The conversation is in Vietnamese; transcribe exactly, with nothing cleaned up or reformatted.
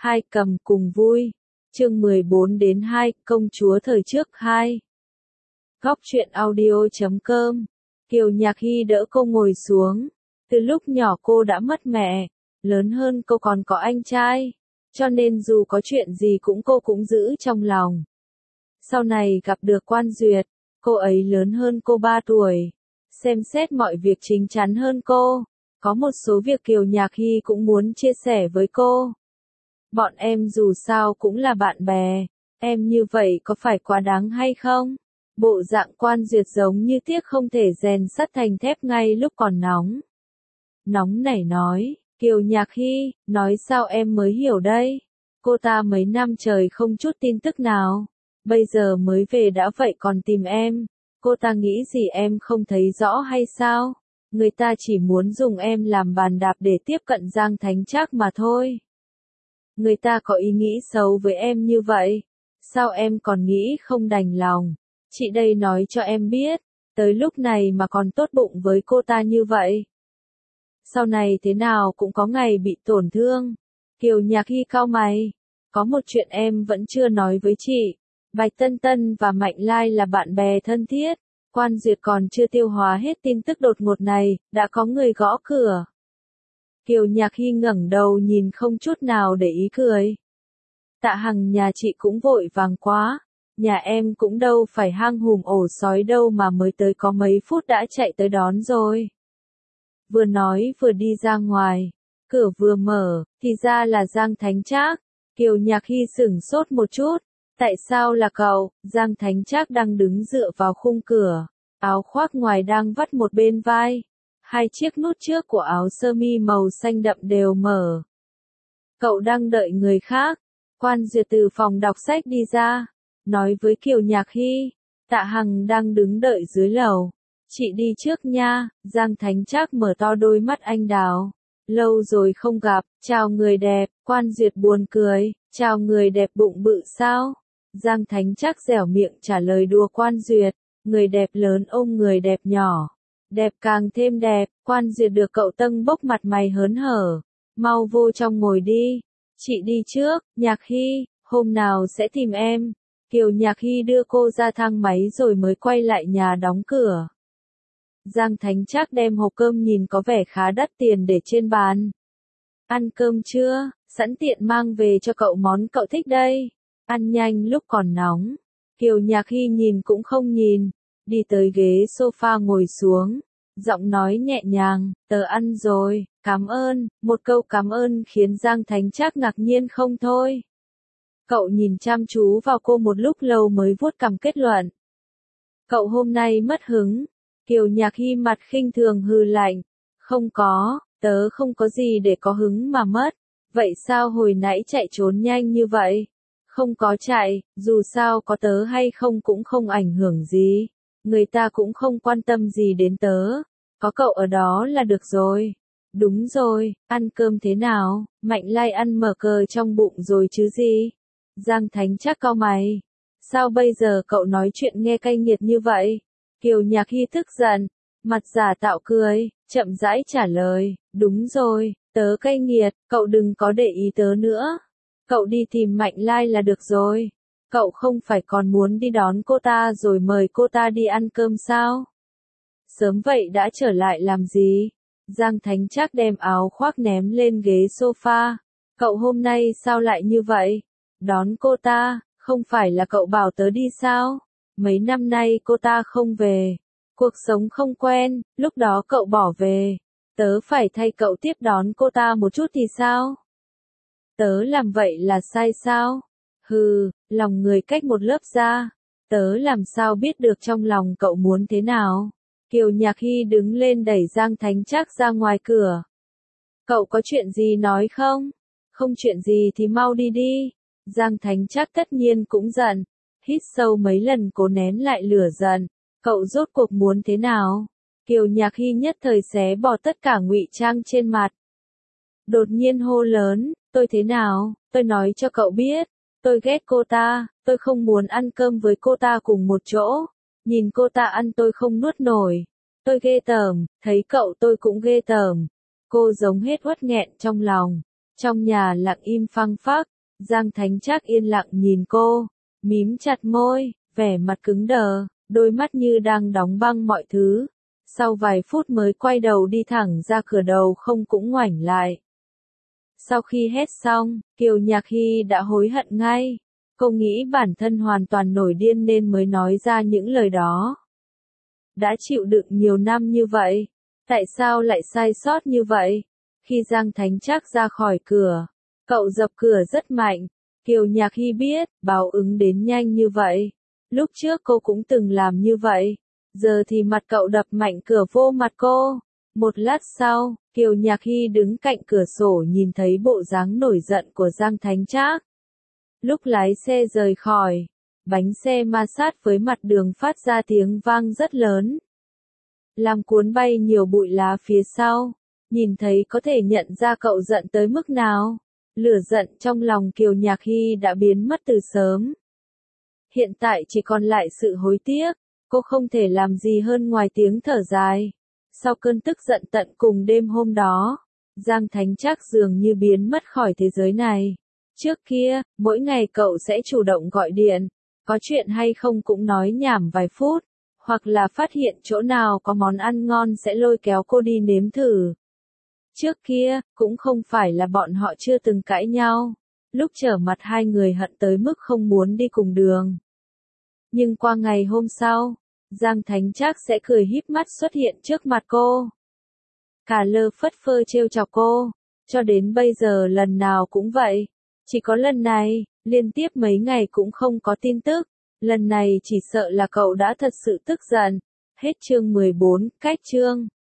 Hai cầm cùng vui. Chương mười bốn đến hai, công chúa thời trước hai. Góc truyện audio chấm com. Kiều Nhạc Hy đỡ cô ngồi xuống. Từ lúc nhỏ cô đã mất mẹ, lớn hơn cô còn có anh trai, cho nên dù có chuyện gì cũng cô cũng giữ trong lòng. Sau này gặp được Quan Duyệt, cô ấy lớn hơn cô ba tuổi, xem xét mọi việc chín chắn hơn cô. Có một số việc Kiều Nhạc Hy cũng muốn chia sẻ với cô. Bọn em dù sao cũng là bạn bè, em như vậy có phải quá đáng hay không? Bộ dạng Quan Duyệt giống như tiếc không thể rèn sắt thành thép ngay lúc còn nóng. Nóng nảy nói, Kiều Nhạc Hy, nói sao em mới hiểu đây? Cô ta mấy năm trời không chút tin tức nào, bây giờ mới về đã vậy còn tìm em. Cô ta nghĩ gì em không thấy rõ hay sao? Người ta chỉ muốn dùng em làm bàn đạp để tiếp cận Giang Thánh Trác mà thôi. Người ta có ý nghĩ xấu với em như vậy, sao em còn nghĩ không đành lòng? Chị đây nói cho em biết, tới lúc này mà còn tốt bụng với cô ta như vậy. Sau này thế nào cũng có ngày bị tổn thương. Kiều Nhạc Hy cau mày, có một chuyện em vẫn chưa nói với chị. Bạch Tân Tân và Mạnh Lai là bạn bè thân thiết. Quan Duyệt còn chưa tiêu hóa hết tin tức đột ngột này, đã có người gõ cửa. Kiều Nhạc Hy ngẩng đầu nhìn không chút nào để ý cười. Tạ Hằng nhà chị cũng vội vàng quá, nhà em cũng đâu phải hang hùm ổ sói đâu mà mới tới có mấy phút đã chạy tới đón rồi. Vừa nói vừa đi ra ngoài, cửa vừa mở, thì ra là Giang Thánh Trác. Kiều Nhạc Hy sửng sốt một chút, tại sao là cậu? Giang Thánh Trác đang đứng dựa vào khung cửa, áo khoác ngoài đang vắt một bên vai. Hai chiếc nút trước của áo sơ mi màu xanh đậm đều mở. Cậu đang đợi người khác. Quan Duyệt từ phòng đọc sách đi ra, nói với Kiều Nhạc Hy, Tạ Hằng đang đứng đợi dưới lầu. Chị đi trước nha. Giang Thánh Trác mở to đôi mắt anh đào. Lâu rồi không gặp, chào người đẹp. Quan Duyệt buồn cười, chào người đẹp bụng bự sao? Giang Thánh Trác dẻo miệng trả lời đùa Quan Duyệt, người đẹp lớn ôm người đẹp nhỏ. Đẹp càng thêm đẹp. Quan Duyệt được cậu tâng bốc mặt mày hớn hở. Mau vô trong ngồi đi. Chị đi trước. Nhạc Hy, hôm nào sẽ tìm em. Kiều Nhạc Hy đưa cô ra thang máy rồi mới quay lại nhà đóng cửa. Giang Thánh Trác đem hộp cơm nhìn có vẻ khá đắt tiền để trên bàn. Ăn cơm chưa? Sẵn tiện mang về cho cậu món cậu thích đây. Ăn nhanh lúc còn nóng. Kiều Nhạc Hy nhìn cũng không nhìn, đi tới ghế sofa ngồi xuống. Giọng nói nhẹ nhàng, tớ ăn rồi, cảm ơn. Một câu cảm ơn khiến Giang Thánh Trác ngạc nhiên không thôi. Cậu nhìn chăm chú vào cô một lúc lâu mới vuốt cằm kết luận. Cậu hôm nay mất hứng. Kiều Nhạc Hy mặt khinh thường hừ lạnh. Không có, tớ không có gì để có hứng mà mất. Vậy sao hồi nãy chạy trốn nhanh như vậy? Không có chạy, dù sao có tớ hay không cũng không ảnh hưởng gì. Người ta cũng không quan tâm gì đến tớ. Có cậu ở đó là được rồi. Đúng rồi, ăn cơm thế nào? Mạnh Lai ăn mở cờ trong bụng rồi chứ gì? Giang Thánh Trác cau mày. Sao bây giờ cậu nói chuyện nghe cay nghiệt như vậy? Kiều Nhạc Hy tức giận, mặt giả tạo cười, chậm rãi trả lời. Đúng rồi, tớ cay nghiệt, cậu đừng có để ý tớ nữa. Cậu đi tìm Mạnh Lai là được rồi. Cậu không phải còn muốn đi đón cô ta rồi mời cô ta đi ăn cơm sao? Sớm vậy đã trở lại làm gì? Giang Thánh Trác đem áo khoác ném lên ghế sofa. Cậu hôm nay sao lại như vậy? Đón cô ta, không phải là cậu bảo tớ đi sao? Mấy năm nay cô ta không về. Cuộc sống không quen, lúc đó cậu bỏ về. Tớ phải thay cậu tiếp đón cô ta một chút thì sao? Tớ làm vậy là sai sao? Hừ, lòng người cách một lớp da. Tớ làm sao biết được trong lòng cậu muốn thế nào? Kiều Nhạc Hy đứng lên đẩy Giang Thánh Trác ra ngoài cửa. Cậu có chuyện gì nói không? Không chuyện gì thì mau đi đi. Giang Thánh Trác tất nhiên cũng giận. Hít sâu mấy lần cố nén lại lửa giận. Cậu rốt cuộc muốn thế nào? Kiều Nhạc Hy nhất thời xé bỏ tất cả ngụy trang trên mặt. Đột nhiên hô lớn, tôi thế nào? Tôi nói cho cậu biết. Tôi ghét cô ta, tôi không muốn ăn cơm với cô ta cùng một chỗ. Nhìn cô ta ăn tôi không nuốt nổi. Tôi ghê tởm, thấy cậu tôi cũng ghê tởm. Cô giống hết uất nghẹn trong lòng. Trong nhà lặng im phăng phắc, Giang Thánh Trác yên lặng nhìn cô, mím chặt môi, vẻ mặt cứng đờ, đôi mắt như đang đóng băng mọi thứ. Sau vài phút mới quay đầu đi thẳng ra cửa, đầu không cũng ngoảnh lại. Sau khi hét xong, Kiều Nhạc Hy đã hối hận ngay. Cô nghĩ bản thân hoàn toàn nổi điên nên mới nói ra những lời đó. Đã chịu đựng nhiều năm như vậy, tại sao lại sai sót như vậy? Khi Giang Thánh Trác ra khỏi cửa, cậu dập cửa rất mạnh. Kiều Nhạc Hy biết, báo ứng đến nhanh như vậy. Lúc trước cô cũng từng làm như vậy. Giờ thì mặt cậu đập mạnh cửa vô mặt cô. Một lát sau, Kiều Nhạc Hy đứng cạnh cửa sổ nhìn thấy bộ dáng nổi giận của Giang Thánh Trác. Lúc lái xe rời khỏi, bánh xe ma sát với mặt đường phát ra tiếng vang rất lớn, làm cuốn bay nhiều bụi lá phía sau. Nhìn thấy có thể nhận ra cậu giận tới mức nào. Lửa giận trong lòng Kiều Nhạc Hy đã biến mất từ sớm. Hiện tại chỉ còn lại sự hối tiếc. Cô không thể làm gì hơn ngoài tiếng thở dài. Sau cơn tức giận tận cùng đêm hôm đó, Giang Thánh Trác dường như biến mất khỏi thế giới này. Trước kia, mỗi ngày cậu sẽ chủ động gọi điện, có chuyện hay không cũng nói nhảm vài phút, hoặc là phát hiện chỗ nào có món ăn ngon sẽ lôi kéo cô đi nếm thử. Trước kia, cũng không phải là bọn họ chưa từng cãi nhau, lúc trở mặt hai người hận tới mức không muốn đi cùng đường. Nhưng qua ngày hôm sau, Giang Thánh Trác sẽ cười híp mắt xuất hiện trước mặt cô. Cả lơ phất phơ trêu chọc cô, cho đến bây giờ lần nào cũng vậy. Chỉ có lần này, liên tiếp mấy ngày cũng không có tin tức. Lần này chỉ sợ là cậu đã thật sự tức giận. Hết chương mười bốn, cách chương.